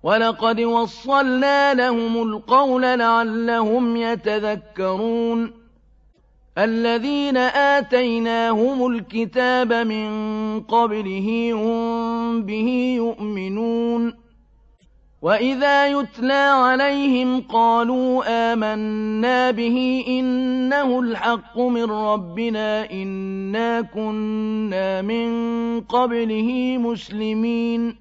وَلَقَدْ وَصَّلْنَا لَهُمُ الْقَوْلَ لَعَلَّهُمْ يَتَذَكَّرُونَ الَّذِينَ آتَيْنَاهُمُ الْكِتَابَ مِن قَبْلِهِ هُم بِهِ يُؤْمِنُونَ وَإِذَا يُتْلَىٰ عَلَيْهِمْ قَالُوا آمَنَّا بِهِ إِنَّهُ الْحَقُّ مِن رَّبِّنَا إِنَّا كُنَّا مِن قَبْلِهِ مُسْلِمِينَ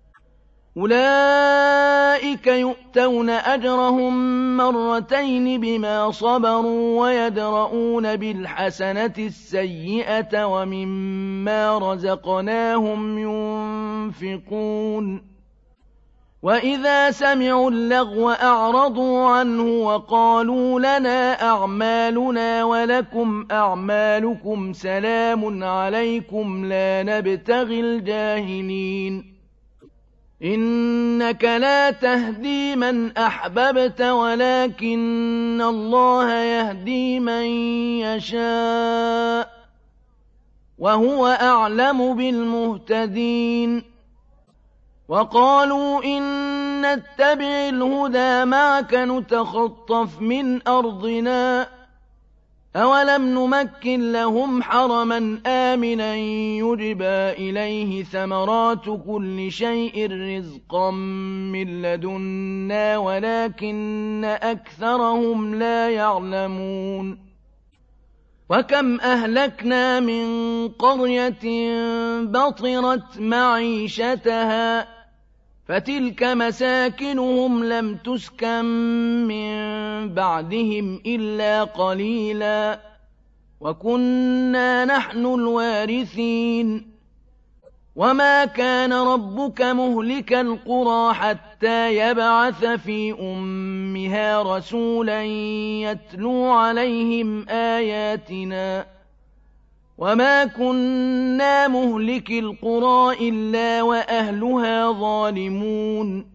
أُولَٰئِكَ يُؤْتَوْنَ أَجْرَهُم مَّرَّتَيْنِ بِمَا صَبَرُوا وَيَدْرَءُونَ بِالْحَسَنَةِ السَّيِّئَةَ وَمِمَّا رَزَقْنَاهُمْ يُنفِقُونَ وَإِذَا سَمِعُوا اللَّغْوَ أَعْرَضُوا عَنْهُ وَقَالُوا لَنَا أَعْمَالُنَا وَلَكُمْ أَعْمَالُكُمْ سَلَامٌ عَلَيْكُمْ لَا نَبْتَغِي الْجَاهِلِينَ إِنَّكَ لَا تَهْدِي مَنْ أَحْبَبْتَ وَلَكِنَّ اللَّهَ يَهْدِي مَن يَشَاءُ ۚ وَهُوَ أَعْلَمُ بِالْمُهْتَدِينَ وَقَالُوا إِن نَّتَّبِعِ الْهُدَىٰ مَعَكَ نُتَخَطَّفْ مِنْ أَرْضِنَا ۚ أَوَلَمْ نُمَكِّن لَّهُمْ حَرَمًا آمِنًا يُجْبَىٰ إِلَيْهِ ثَمَرَاتُ كُلِّ شَيْءٍ رِّزْقًا مِّن لَّدُنَّا وَلَٰكِنَّ أَكْثَرَهُمْ لَا يَعْلَمُونَ وَكَمْ أَهْلَكْنَا مِن قَرْيَةٍ بَطِرَتْ مَعِيشَتَهَا فَتِلْكَ مَسَاكِنُهُمْ لَمْ تُسْكَن مِّن بَعْدِهِمْ إِلَّا قَلِيلًا وَكُنَّا نَحْنُ الْوَارِثِينَ وَمَا كَانَ رَبُّكَ مُهْلِكَ الْقُرَىٰ حَتَّىٰ يَبْعَثَ فِي أُمِّهَا رَسُولًا يَتْلُو عَلَيْهِمْ آيَاتِنَا ۚ وَمَا كُنَّا مُهْلِكِي الْقُرَىٰ إِلَّا وَأَهْلُهَا ظَالِمُونَ